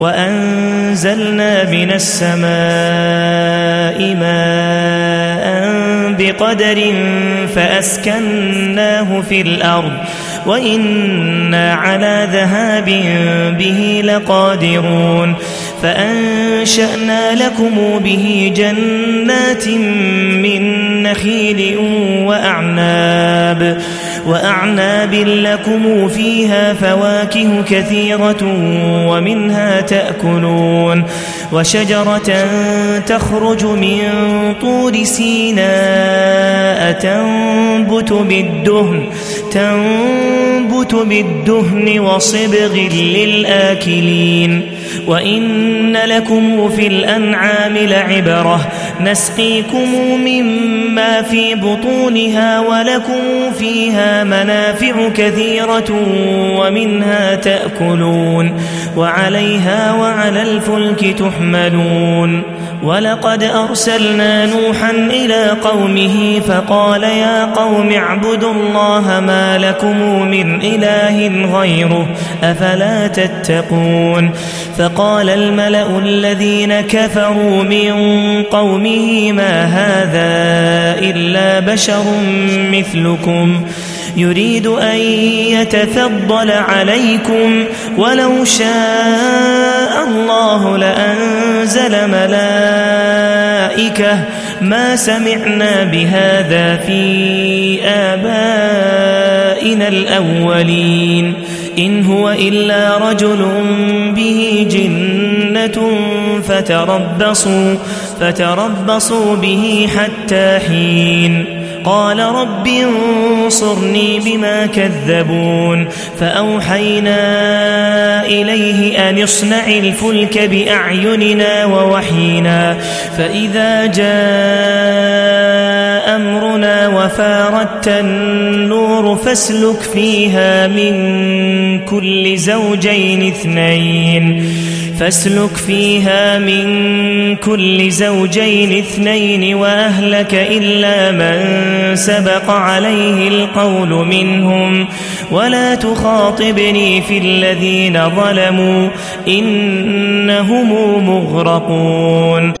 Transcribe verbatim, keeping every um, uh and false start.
وأنزلنا من السماء ماء بقدر فأسكناه في الأرض وإنا على ذهاب به لقادرون فأنشأنا لكم به جنات من نخيل وأعناب وأعناب لكم فيها فواكه كثيرة ومنها تأكلون وشجرة تخرج من طور سيناء تنبت بالدهن تنبت بالدهن وصبغ للآكلين وإن لكم في الأنعام لعبرة نسقيكم مما في بطونها ولكم فيها منافع كثيرة ومنها تأكلون وعليها وعلى الفلك تحملون ولقد أرسلنا نوحا إلى قومه فقال يا قوم اعبدوا الله ما لكم من إله غيره أفلا تتقون فقال الملأ الذين كفروا من قومه ما هذا إلا بشر مثلكم يريد أن يتفضل عليكم ولو شاء الله لأنزل ملائكة ما سمعنا بهذا في آبائنا الأولين إن هو إلا رجل به جنة فتربصوا, فتربصوا به حتى حين قال رب انصرني بما كذبون فأوحينا إليه أن اصنع الفلك بأعيننا ووحينا فإذا جاء أمرنا وفاردت النور فاسلك فيها من كل زوجين اثنين فاسلك فيها من كل زوجين اثنين وأهلك إلا من سبق عليه القول منهم ولا تخاطبني في الذين ظلموا إنهم مغرقون.